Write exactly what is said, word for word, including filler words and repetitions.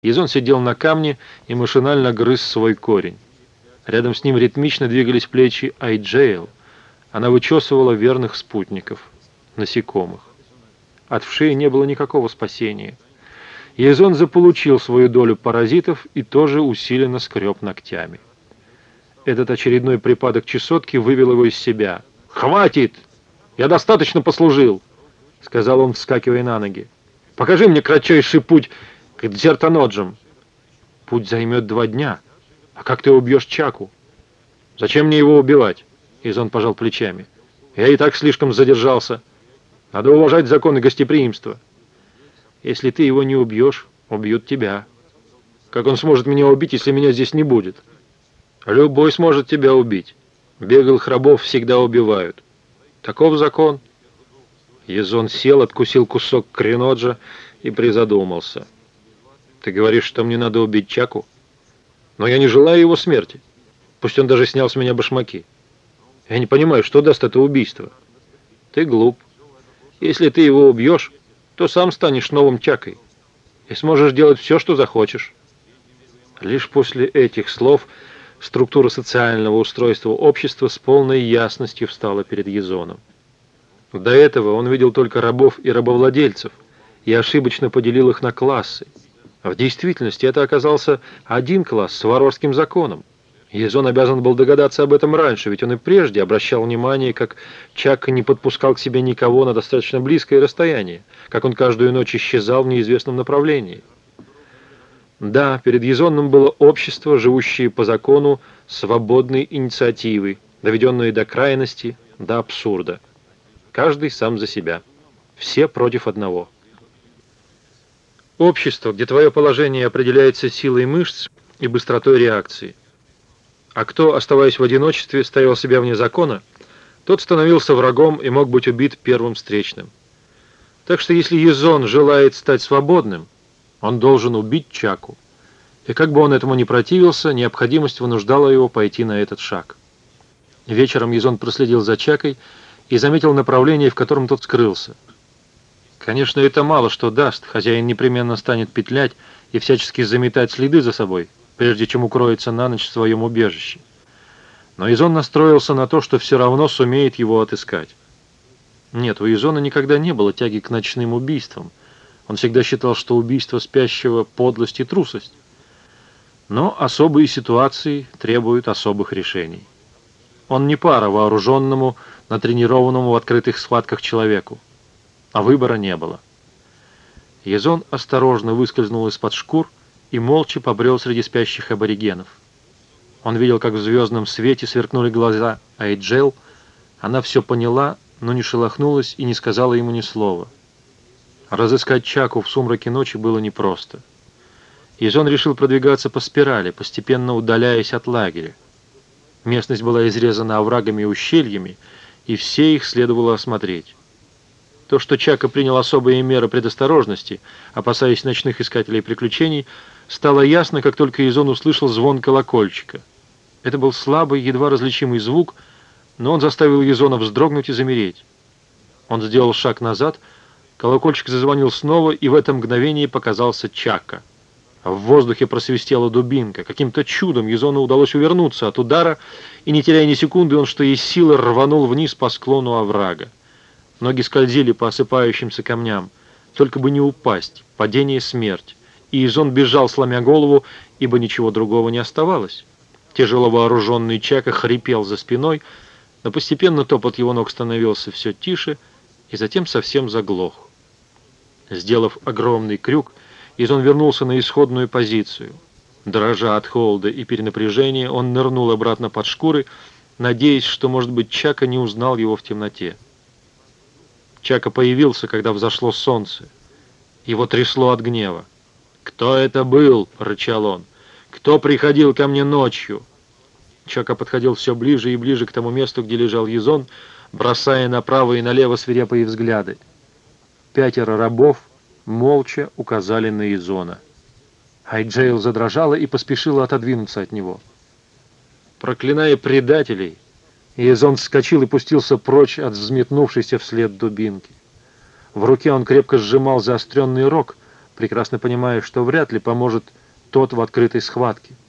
Язон сидел на камне и машинально грыз свой корень. Рядом с ним ритмично двигались плечи Айджейл. Она вычесывала верных спутников, насекомых. От вшей не было никакого спасения. Язон заполучил свою долю паразитов и тоже усиленно скреб ногтями. Этот очередной припадок чесотки вывел его из себя. «Хватит! Я достаточно послужил!» — сказал он, вскакивая на ноги. «Покажи мне кратчайший путь к Дзертаноджам». «Путь займет два дня. А как ты убьешь Чаку?» «Зачем мне его убивать?» — Язон пожал плечами. «Я и так слишком задержался. Надо уважать законы гостеприимства. Если ты его не убьешь, убьют тебя. Как он сможет меня убить, если меня здесь не будет?» «Любой сможет тебя убить. Беглых рабов всегда убивают. Таков закон». Язон сел, откусил кусок креноджа и призадумался. «Ты говоришь, что мне надо убить Чаку? Но я не желаю его смерти. Пусть он даже снял с меня башмаки. Я не понимаю, что даст это убийство». «Ты глуп. Если ты его убьешь, то сам станешь новым Чакой и сможешь делать все, что захочешь». Лишь после этих слов структура социального устройства общества с полной ясностью встала перед Язоном. До этого он видел только рабов и рабовладельцев и ошибочно поделил их на классы. В действительности это оказался один класс с варварским законом. Язон обязан был догадаться об этом раньше, ведь он и прежде обращал внимание, как Чака не подпускал к себе никого на достаточно близкое расстояние, как он каждую ночь исчезал в неизвестном направлении. Да, перед Язоном было общество, живущее по закону свободной инициативы, доведенное до крайности, до абсурда. Каждый сам за себя. Все против одного. Общество, где твое положение определяется силой мышц и быстротой реакции. А кто, оставаясь в одиночестве, ставил себя вне закона, тот становился врагом и мог быть убит первым встречным. Так что если Язон желает стать свободным, он должен убить Чаку. И как бы он этому ни противился, необходимость вынуждала его пойти на этот шаг. Вечером Язон проследил за Чакой и заметил направление, в котором тот скрылся. Конечно, это мало что даст, хозяин непременно станет петлять и всячески заметать следы за собой, прежде чем укроется на ночь в своем убежище. Но Язон настроился на то, что все равно сумеет его отыскать. Нет, у Язона никогда не было тяги к ночным убийствам. Он всегда считал, что убийство спящего — подлость и трусость. Но особые ситуации требуют особых решений. Он не пара вооруженному, натренированному в открытых схватках человеку. А выбора не было. Язон осторожно выскользнул из-под шкур и молча побрел среди спящих аборигенов. Он видел, как в звездном свете сверкнули глаза Айджел. Она все поняла, но не шелохнулась и не сказала ему ни слова. Разыскать Чаку в сумраке ночи было непросто. Язон решил продвигаться по спирали, постепенно удаляясь от лагеря. Местность была изрезана оврагами и ущельями, и все их следовало осмотреть. То, что Чака принял особые меры предосторожности, опасаясь ночных искателей приключений, стало ясно, как только Язон услышал звон колокольчика. Это был слабый, едва различимый звук, но он заставил Язона вздрогнуть и замереть. Он сделал шаг назад, колокольчик зазвонил снова, и в это мгновение показался Чака. В воздухе просвистела дубинка. Каким-то чудом Язону удалось увернуться от удара, и, не теряя ни секунды, он что есть силы рванул вниз по склону оврага. Ноги скользили по осыпающимся камням. Только бы не упасть. Падение — смерть. И Язон бежал, сломя голову, ибо ничего другого не оставалось. Тяжело вооруженный Чака хрипел за спиной, но постепенно топот его ног становился все тише и затем совсем заглох. Сделав огромный крюк, Язон вернулся на исходную позицию. Дрожа от холода и перенапряжения, он нырнул обратно под шкуры, надеясь, что, может быть, Чака не узнал его в темноте. Чака появился, когда взошло солнце. Его трясло от гнева. «Кто это был?» — рычал он. «Кто приходил ко мне ночью?» Чака подходил все ближе и ближе к тому месту, где лежал Язон, бросая направо и налево свирепые взгляды. Пятеро рабов молча указали на Язона. Айджейл задрожала и поспешила отодвинуться от него. Проклиная предателей, Язон вскочил и пустился прочь от взметнувшейся вслед дубинки. В руке он крепко сжимал заостренный рог, прекрасно понимая, что вряд ли поможет тот в открытой схватке.